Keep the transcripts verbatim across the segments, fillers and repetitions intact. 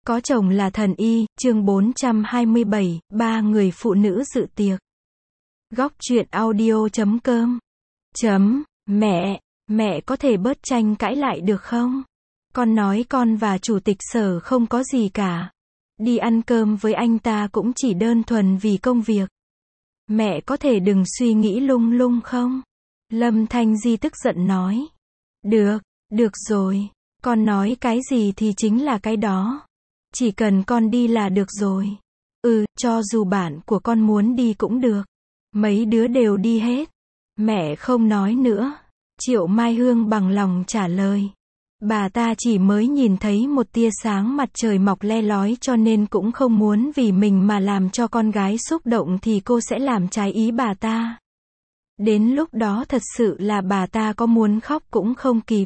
Có chồng là thần y, chương bốn trăm hai mươi bảy, ba người phụ nữ dự tiệc. Góc truyện audio chấm com. Chấm, mẹ, mẹ có thể bớt tranh cãi lại được không? Con nói con và chủ tịch Sở không có gì cả. Đi ăn cơm với anh ta cũng chỉ đơn thuần vì công việc. Mẹ có thể đừng suy nghĩ lung lung không? Lâm Thanh Di tức giận nói. Được, được rồi. Con nói cái gì thì chính là cái đó. Chỉ cần con đi là được rồi. Ừ, cho dù bạn của con muốn đi cũng được. Mấy đứa đều đi hết. Mẹ không nói nữa. Triệu Mai Hương bằng lòng trả lời. Bà ta chỉ mới nhìn thấy một tia sáng mặt trời mọc le lói cho nên cũng không muốn vì mình mà làm cho con gái xúc động thì cô sẽ làm trái ý bà ta. Đến lúc đó thật sự là bà ta có muốn khóc cũng không kịp.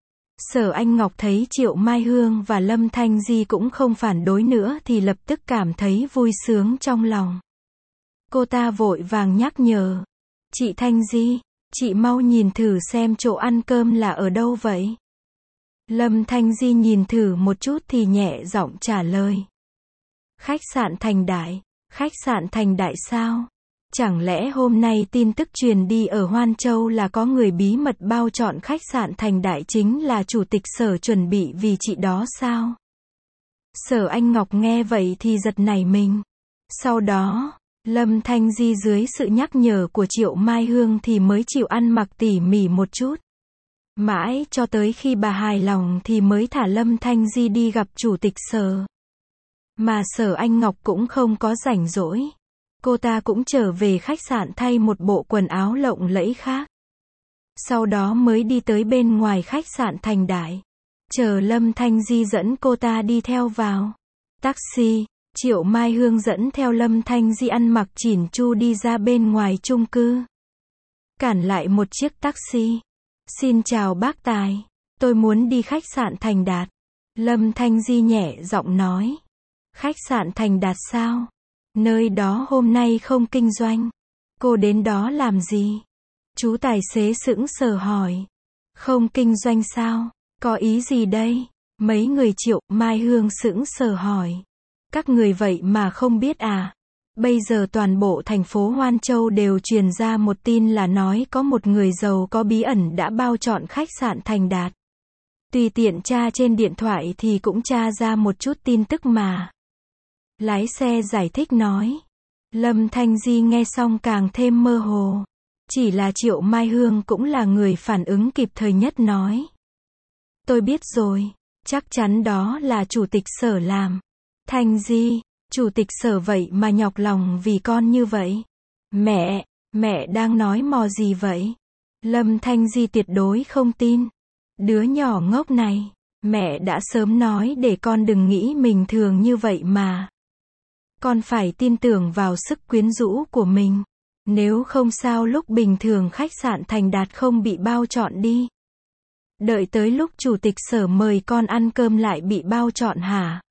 Sở Anh Ngọc thấy Triệu Mai Hương và Lâm Thanh Di cũng không phản đối nữa thì lập tức cảm thấy vui sướng trong lòng. Cô ta vội vàng nhắc nhở. Chị Thanh Di, chị mau nhìn thử xem chỗ ăn cơm là ở đâu vậy? Lâm Thanh Di nhìn thử một chút thì nhẹ giọng trả lời. Khách sạn Thành Đại. Khách sạn Thành Đại sao? Chẳng lẽ hôm nay tin tức truyền đi ở Hoan Châu là có người bí mật bao chọn khách sạn Thành Đại chính là chủ tịch Sở chuẩn bị vì chị đó sao? Sở Anh Ngọc nghe vậy thì giật nảy mình. Sau đó, Lâm Thanh Di dưới sự nhắc nhở của Triệu Mai Hương thì mới chịu ăn mặc tỉ mỉ một chút. Mãi cho tới khi bà hài lòng thì mới thả Lâm Thanh Di đi gặp chủ tịch Sở. Mà Sở Anh Ngọc cũng không có rảnh rỗi. Cô ta cũng trở về khách sạn thay một bộ quần áo lộng lẫy khác. Sau đó mới đi tới bên ngoài khách sạn Thành Đại. Chờ Lâm Thanh Di dẫn cô ta đi theo vào. Taxi, Triệu Mai Hương dẫn theo Lâm Thanh Di ăn mặc chỉn chu đi ra bên ngoài chung cư. Cản lại một chiếc taxi. Xin chào bác Tài, tôi muốn đi khách sạn Thành Đạt. Lâm Thanh Di nhẹ giọng nói. Khách sạn Thành Đạt sao? Nơi đó hôm nay không kinh doanh. Cô đến đó làm gì? Chú tài xế sững sờ hỏi. Không kinh doanh sao? Có ý gì đây? Mấy người Triệu Mai Hương sững sờ hỏi. Các người vậy mà không biết à? Bây giờ toàn bộ thành phố Hoan Châu đều truyền ra một tin là nói có một người giàu có bí ẩn đã bao chọn khách sạn Thành Đạt. Tùy tiện tra trên điện thoại thì cũng tra ra một chút tin tức mà. Lái xe giải thích nói. Lâm Thanh Di nghe xong càng thêm mơ hồ. Chỉ là Triệu Mai Hương cũng là người phản ứng kịp thời nhất nói. Tôi biết rồi, chắc chắn đó là chủ tịch Sở làm. Thanh Di, chủ tịch Sở vậy mà nhọc lòng vì con như vậy. Mẹ, mẹ đang nói mò gì vậy? Lâm Thanh Di tuyệt đối không tin. Đứa nhỏ ngốc này, mẹ đã sớm nói để con đừng nghĩ mình thường như vậy mà. Con phải tin tưởng vào sức quyến rũ của mình. Nếu không sao lúc bình thường khách sạn Thành Đạt không bị bao chọn đi. Đợi tới lúc chủ tịch Sở mời con ăn cơm lại bị bao chọn hả?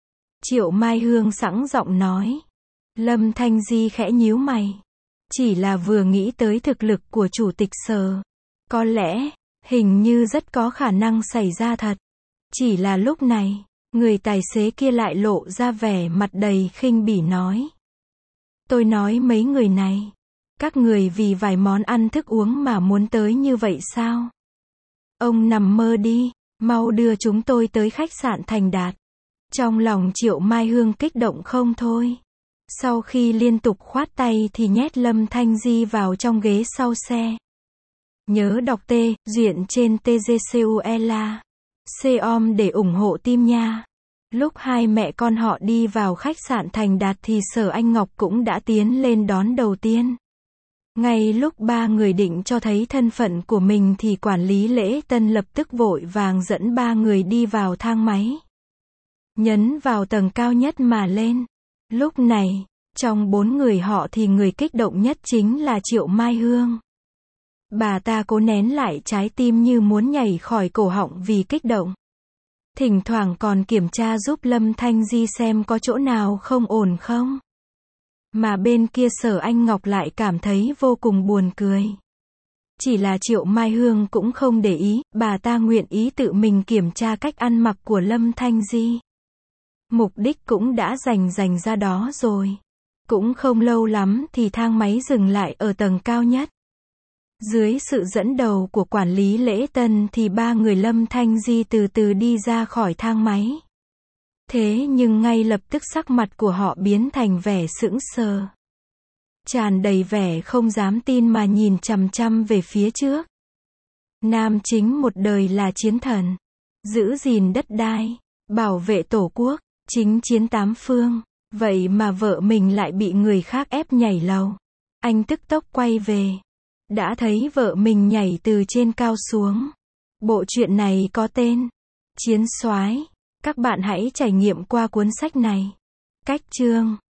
Triệu Mai Hương sẵn giọng nói. Lâm Thanh Di khẽ nhíu mày. Chỉ là vừa nghĩ tới thực lực của chủ tịch Sở. Có lẽ, hình như rất có khả năng xảy ra thật. Chỉ là lúc này, người tài xế kia lại lộ ra vẻ mặt đầy khinh bỉ nói. Tôi nói mấy người này. Các người vì vài món ăn thức uống mà muốn tới như vậy sao? Ông nằm mơ đi, mau đưa chúng tôi tới khách sạn Thành Đạt. Trong lòng Triệu Mai Hương kích động không thôi. Sau khi liên tục khoát tay thì nhét Lâm Thanh Di vào trong ghế sau xe. Nhớ đọc T, duyện trên tê giê xê u ela. Com để ủng hộ team nha. Lúc hai mẹ con họ đi vào khách sạn Thành Đạt thì Sở Anh Ngọc cũng đã tiến lên đón đầu tiên. Ngay lúc ba người định cho thấy thân phận của mình thì quản lý lễ tân lập tức vội vàng dẫn ba người đi vào thang máy. Nhấn vào tầng cao nhất mà lên. Lúc này, trong bốn người họ thì người kích động nhất chính là Triệu Mai Hương. Bà ta cố nén lại trái tim như muốn nhảy khỏi cổ họng vì kích động. Thỉnh thoảng còn kiểm tra giúp Lâm Thanh Di xem có chỗ nào không ổn không. Mà bên kia Sở Anh Ngọc lại cảm thấy vô cùng buồn cười. Chỉ là Triệu Mai Hương cũng không để ý, bà ta nguyện ý tự mình kiểm tra cách ăn mặc của Lâm Thanh Di. Mục đích cũng đã dành dành ra đó rồi. Cũng không lâu lắm thì thang máy dừng lại ở tầng cao nhất. Dưới sự dẫn đầu của quản lý lễ tân thì ba người Lâm Thanh Di từ từ đi ra khỏi thang máy. Thế nhưng ngay lập tức sắc mặt của họ biến thành vẻ sững sờ. Tràn đầy vẻ không dám tin mà nhìn chằm chằm về phía trước. Nam chính một đời là chiến thần, giữ gìn đất đai, bảo vệ tổ quốc, chính chiến tám phương. Vậy mà vợ mình lại bị người khác ép nhảy lầu. Anh tức tốc quay về. Đã thấy vợ mình nhảy từ trên cao xuống. Bộ truyện này có tên Chiến Soái. Các bạn hãy trải nghiệm qua cuốn sách này. Cách chương